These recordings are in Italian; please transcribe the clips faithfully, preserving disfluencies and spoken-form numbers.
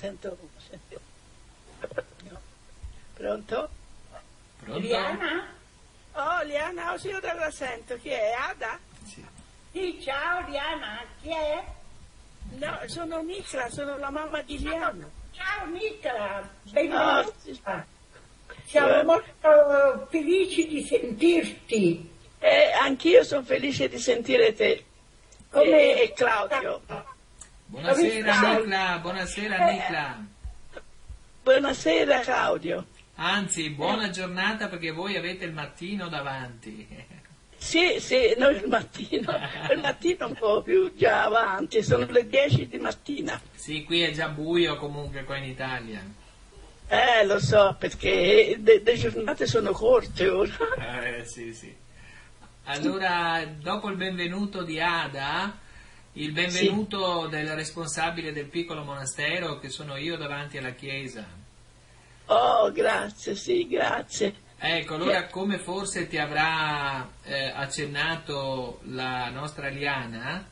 sento, sento. No. Pronto? Pronto? Liana? Oh, Liana, oh, sì, io te la sento. Chi è? Ada? Sì. Sì, ciao Liana, chi è? No, sono Nicla, sono la mamma di Liana. Ciao Nicola, benvenuta. Oh, sì. Siamo Eh. molto felici di sentirti. Eh, anch'io sono felice di sentire te. Come- E, e Claudio. Buonasera Come Nicla, buonasera Nicla. Buonasera Claudio. Anzi, buona giornata perché voi avete il mattino davanti. Sì, sì, noi il mattino, il mattino un po' più già avanti, sono le dieci di mattina. Sì, qui è già buio comunque qua in Italia. Eh, lo so, perché le, le giornate sono corte ora. Eh, sì, sì. Allora, dopo il benvenuto di Ada, il benvenuto del responsabile del piccolo monastero, che sono io davanti alla chiesa. Oh, grazie, sì, grazie. Ecco, allora come forse ti avrà eh, accennato la nostra Liana,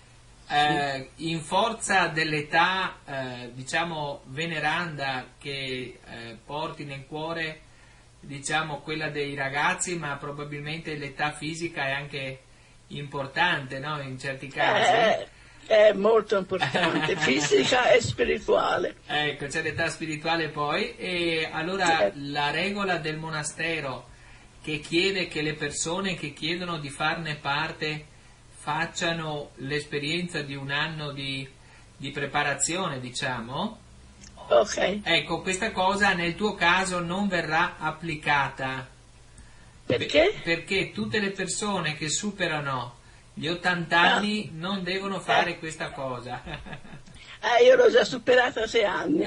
eh, in forza dell'età, eh, diciamo, veneranda che eh, porti nel cuore, diciamo, quella dei ragazzi, ma probabilmente l'età fisica è anche importante, no? In certi casi. Eh, è molto importante, fisica e spirituale. Ecco, c'è l'età spirituale poi, e allora Certo. la regola del monastero che chiede che le persone che chiedono di farne parte facciano l'esperienza di un anno di, di preparazione, diciamo, Ok, ecco, questa cosa nel tuo caso non verrà applicata. perché? Perché tutte le persone che superano gli ottanta anni non devono fare questa cosa. Eh, io l'ho già superata sei anni.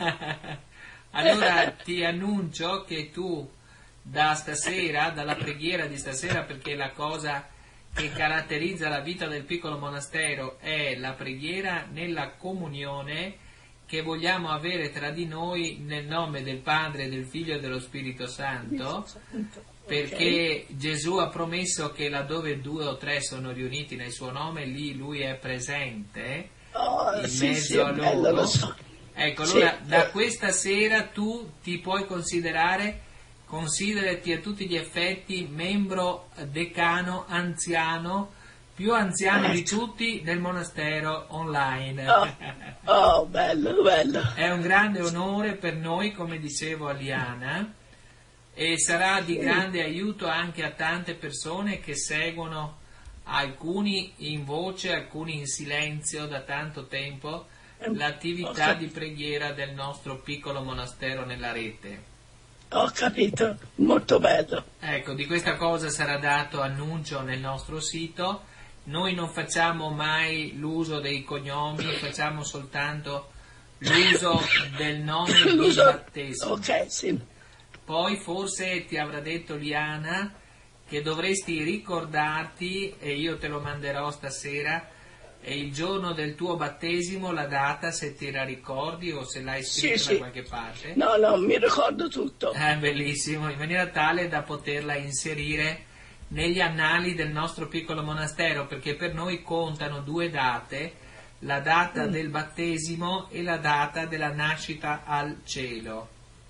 Allora ti annuncio che tu da stasera, dalla preghiera di stasera, perché la cosa che caratterizza la vita del piccolo monastero è la preghiera nella comunione che vogliamo avere tra di noi nel nome del Padre, del Figlio e dello Spirito Santo, perché Gesù ha promesso che laddove due o tre sono riuniti nel suo nome, lì lui è presente Oh, in sì, mezzo sì, a è bello, loro. lo so. Ecco, Sì, allora da eh. questa sera tu ti puoi considerare, considerati a tutti gli effetti membro decano, anziano, più anziano di tutti del monastero online. Oh, oh, bello, bello. È un grande onore per noi, come dicevo a Liana, e sarà di grande aiuto anche a tante persone che seguono, alcuni in voce, alcuni in silenzio da tanto tempo, l'attività di preghiera del nostro piccolo monastero nella rete. Ho capito, molto bello. Ecco, di questa cosa sarà dato annuncio nel nostro sito. Noi non facciamo mai l'uso dei cognomi, facciamo soltanto l'uso del nome di L'uso- battesimo. Ok, sì. Poi forse ti avrà detto Liana che dovresti ricordarti, e io te lo manderò stasera, è il giorno del tuo battesimo, la data, se te la ricordi o se l'hai scritta Sì, da sì. qualche parte. No, no, mi ricordo tutto. È bellissimo, in maniera tale da poterla inserire negli annali del nostro piccolo monastero, perché per noi contano due date, la data del battesimo e la data della nascita al cielo.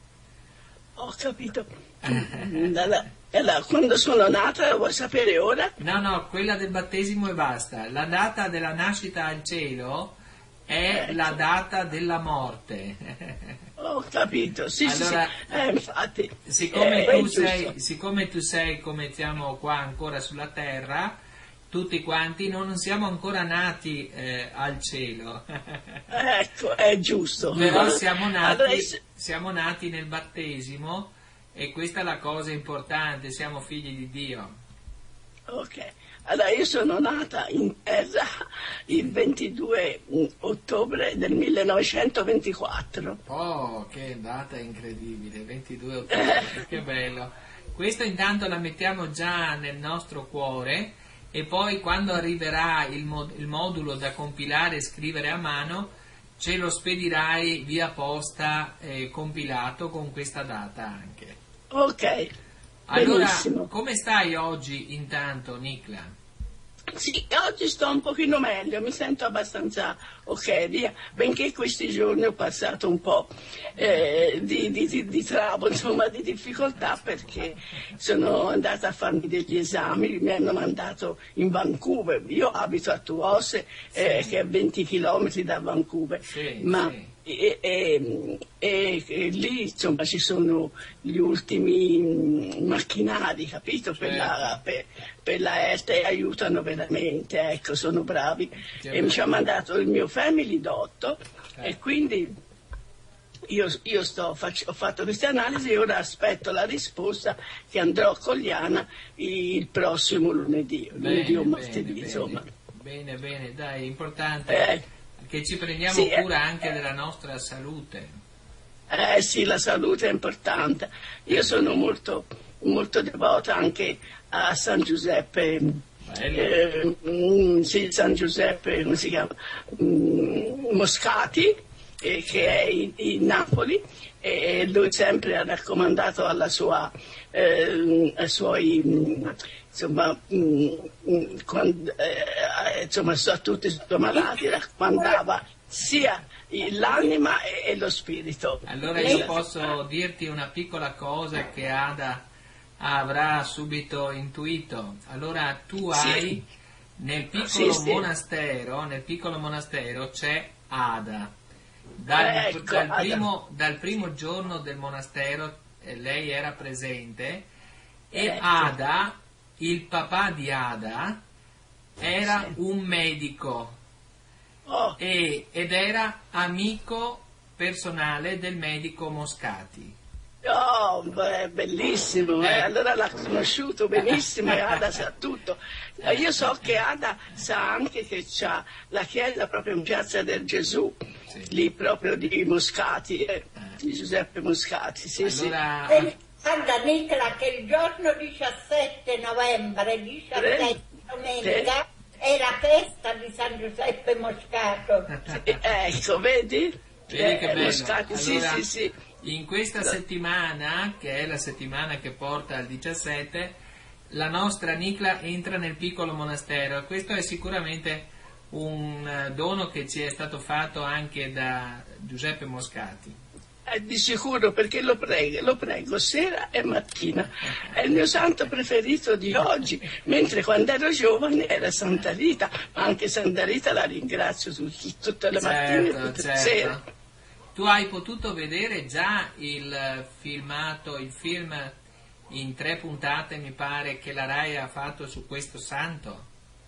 Ho capito. Allora, allora, quando sono nata, vuoi sapere ora? No, no, quella del battesimo e basta. La data della nascita al cielo è Ecco. la data della morte. Ho capito, sì, Allora, sì, sì. Eh, infatti. Siccome, eh, è tu giusto. sei, siccome tu sei, come siamo qua ancora sulla terra, tutti quanti non siamo ancora nati eh, al cielo, Ecco, è giusto. però siamo Allora, nati, se- siamo nati nel battesimo, e questa è la cosa importante, siamo figli di Dio. ok. Allora, io sono nata in terra il ventidue ottobre del millenovecentoventiquattro. Oh, che data incredibile, ventidue ottobre, che bello. Questo intanto la mettiamo già nel nostro cuore, e poi quando arriverà il, mod- il modulo da compilare e scrivere a mano, ce lo spedirai via posta eh, compilato con questa data anche. Ok, Allora, benissimo. come stai oggi intanto, Nicla? Sì, oggi sto un pochino meglio, mi sento abbastanza ok, via. Benché questi giorni ho passato un po' eh, di, di, di, di trabo, insomma, di difficoltà, perché sono andata a farmi degli esami, mi hanno mandato in Vancouver. Io abito a Tuose, eh, che è venti chilometri da Vancouver, Sì, ma sì. E, e- e- e lì insomma ci sono gli ultimi mm, macchinari, capito? Per la, per, per la E L T e aiutano veramente, ecco, sono bravi. Che E mi ci ha bello. mandato il mio Family Doctor Eh. e quindi io, io sto, faccio- ho fatto queste analisi e ora aspetto la risposta, che andrò a Cogliana il prossimo lunedì, lunedì o Bene, martedì, bene, insomma. bene, bene, bene, dai, è importante Eh, che ci prendiamo sì, eh. cura anche della nostra salute. Eh sì, la salute è importante. Io sono molto, molto devota anche a San Giuseppe, Bello. eh, mm, sì, San Giuseppe, come si chiama? Mm, Moscati, eh, che è in, in Napoli, e lui sempre ha raccomandato alla sua, eh, ai suoi, mm, insomma, mm, mm, quando, eh, insomma, a tutti i suoi malati raccomandava sia l'anima e, e lo spirito. Allora io posso dirti una piccola cosa che Ada avrà subito intuito. Allora tu Sì. hai nel piccolo Sì, sì. monastero, nel piccolo monastero c'è Ada. Dal, Eh, ecco, dal Ada. primo, dal primo giorno del monastero eh, lei era presente e Ecco. Ada, il papà di Ada, era Sì. un medico. Oh, E- ed era amico personale del medico Moscati. oh, beh, bellissimo, eh. Eh. Allora l'ha conosciuto benissimo e Ada sa tutto. Eh, Io so che Ada sa anche che c'ha la chiesa proprio in Piazza del Gesù, Sì. lì proprio di Moscati, eh, di Giuseppe Moscati, sì, Allora, E guarda Nicola che il giorno diciassette novembre, diciassette domenica, è la festa di San Giuseppe Moscato. sì. Eh, ecco, vedi? vedi che Eh, bello. Moscati, sì, Allora, sì, sì. in questa settimana, che è la settimana che porta al diciassette, la nostra Nicla entra nel piccolo monastero e questo è sicuramente un eh, dono che ci è stato fatto anche da Giuseppe Moscati. Eh, di sicuro, perché lo prego, lo prego sera e mattina. È il mio santo preferito di oggi, mentre quando ero giovane era Santa Rita, ma anche Santa Rita la ringrazio tu- tu- tutte le mattine e Certo, tutte le certo. sere. Tu hai potuto vedere già il filmato, il film in tre puntate, mi pare, che la Rai ha fatto su questo santo?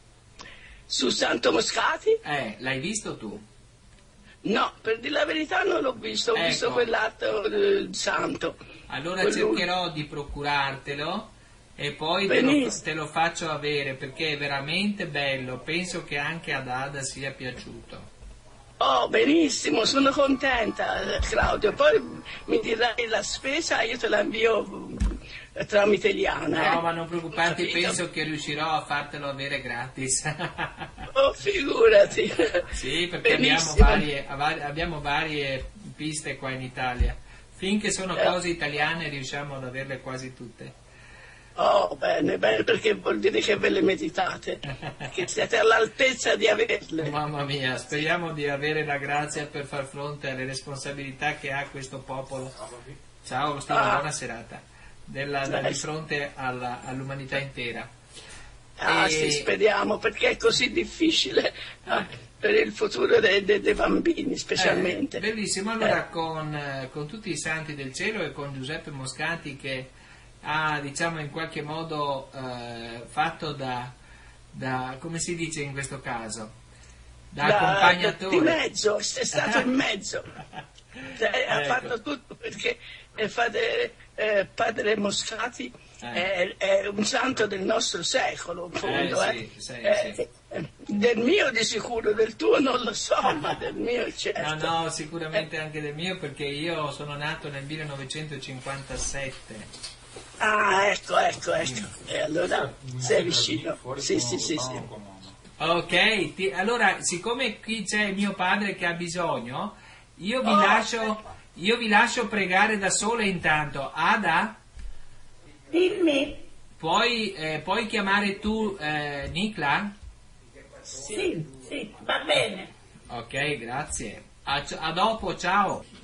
Su Santo Moscati? Eh, l'hai visto tu? No, per dire la verità non l'ho visto, ho Ecco. visto quell'altro eh, santo. Allora Quello- cercherò di procurartelo e poi te lo, Benissimo. te lo faccio avere perché è veramente bello. Penso che anche ad Ada sia piaciuto. Oh, benissimo, sono contenta, eh, Claudio. Poi mi dirai la spesa, io te la invio eh, tramite Liana. No, eh. ma non preoccuparti, Capito? penso che riuscirò a fartelo avere gratis. Oh, figurati. Sì, perché abbiamo Benissimo. varie, avari- abbiamo varie piste qua in Italia. Finché sono Eh. cose italiane riusciamo ad averle quasi tutte. Oh, bene, bene, perché vuol dire che ve le meditate, che siete all'altezza di averle. Mamma mia, speriamo di avere la grazia per far fronte alle responsabilità che ha questo popolo. Ciao Agostino, Ah. buona serata. Della, da- di fronte alla- all'umanità intera. Ah, E- sì, speriamo, perché è così difficile eh, per il futuro dei, dei- dei bambini, specialmente. Eh, bellissimo, allora con, eh, con tutti i santi del cielo e con Giuseppe Moscati che ha, diciamo, in qualche modo eh, fatto da, da, come si dice in questo caso, da, Da- accompagnatore. Di mezzo, è stato in mezzo. Cioè, ha Ecco. fatto tutto perché eh, padre, eh, padre Moscati Eh. è, è un santo del nostro secolo, in fondo. Eh, eh. sì, sì, Eh, sì. eh, Del mio di sicuro, del tuo non lo so, ma del mio certo. No, no, sicuramente anche del mio perché io sono nato nel millenovecentocinquantasette. Ah, ecco, ecco, ecco. E allora sei vicino. Sì, sì, sì, sì. Ok, ti- allora siccome qui c'è mio padre che ha bisogno, io vi, Oh, lascio, io vi lascio pregare da sola intanto. Ada, Dimmi, puoi, eh, puoi chiamare tu eh, Nicla? sì, sì, va bene. Ok, grazie. A, a dopo, ciao.